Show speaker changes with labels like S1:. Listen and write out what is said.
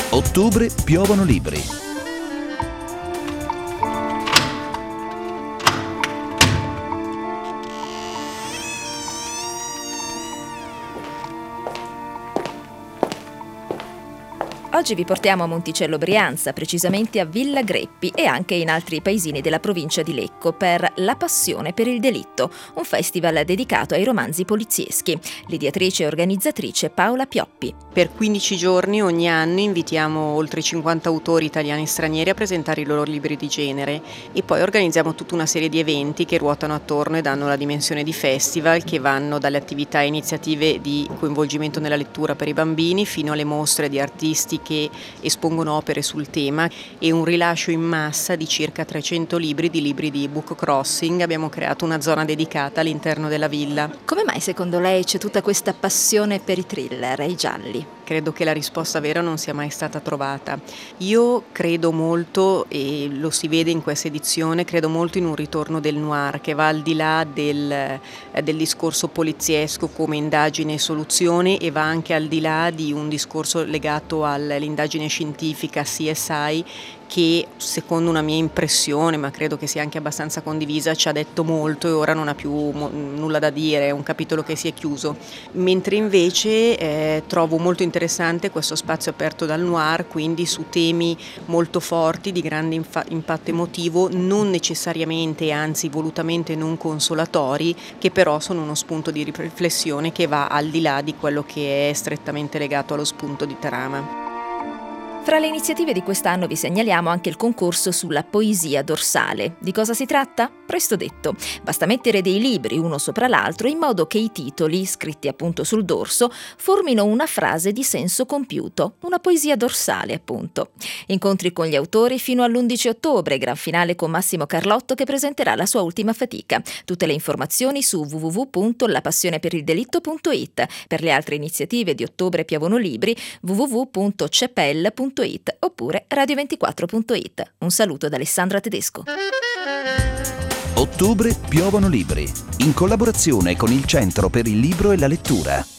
S1: Ottobre piovono libri.
S2: Oggi vi portiamo a Monticello Brianza, precisamente a Villa Greppi e anche in altri paesini della provincia di Lecco per La Passione per il Delitto, un festival dedicato ai romanzi polizieschi. L'ideatrice e organizzatrice Paola Pioppi.
S3: Per 15 giorni ogni anno invitiamo oltre 50 autori italiani e stranieri a presentare i loro libri di genere e poi organizziamo tutta una serie di eventi che ruotano attorno e danno la dimensione di festival, che vanno dalle attività e iniziative di coinvolgimento nella lettura per i bambini fino alle mostre di artisti che espongono opere sul tema e un rilascio in massa di circa 300 libri di book crossing. Abbiamo creato una zona dedicata all'interno della villa.
S2: Come mai secondo lei c'è tutta questa passione per i thriller e i gialli?
S3: Credo che la risposta vera non sia mai stata trovata. Io credo molto, e lo si vede in questa edizione, credo molto in un ritorno del noir che va al di là del discorso poliziesco come indagine e soluzione e va anche al di là di un discorso legato all'indagine scientifica CSI, che secondo una mia impressione, ma credo che sia anche abbastanza condivisa, ci ha detto molto e ora non ha più nulla da dire, è un capitolo che si è chiuso. Mentre invece trovo molto interessante questo spazio aperto dal noir, quindi su temi molto forti, di grande impatto emotivo, non necessariamente, anzi volutamente non consolatori, che però sono uno spunto di riflessione che va al di là di quello che è strettamente legato allo spunto di trama.
S2: Fra le iniziative di quest'anno vi segnaliamo anche il concorso sulla poesia dorsale. Di cosa si tratta? Presto detto. Basta mettere dei libri uno sopra l'altro in modo che i titoli, scritti appunto sul dorso, formino una frase di senso compiuto, una poesia dorsale appunto. Incontri con gli autori fino all'11 ottobre, gran finale con Massimo Carlotto che presenterà la sua ultima fatica. Tutte le informazioni su www.lapassioneperildelitto.it. Per le altre iniziative di Ottobre piovono libri, www.cepel.it oppure radio24.it. Un saluto da Alessandra Tedesco.
S1: Ottobre piovono libri, in collaborazione con il Centro per il Libro e la Lettura.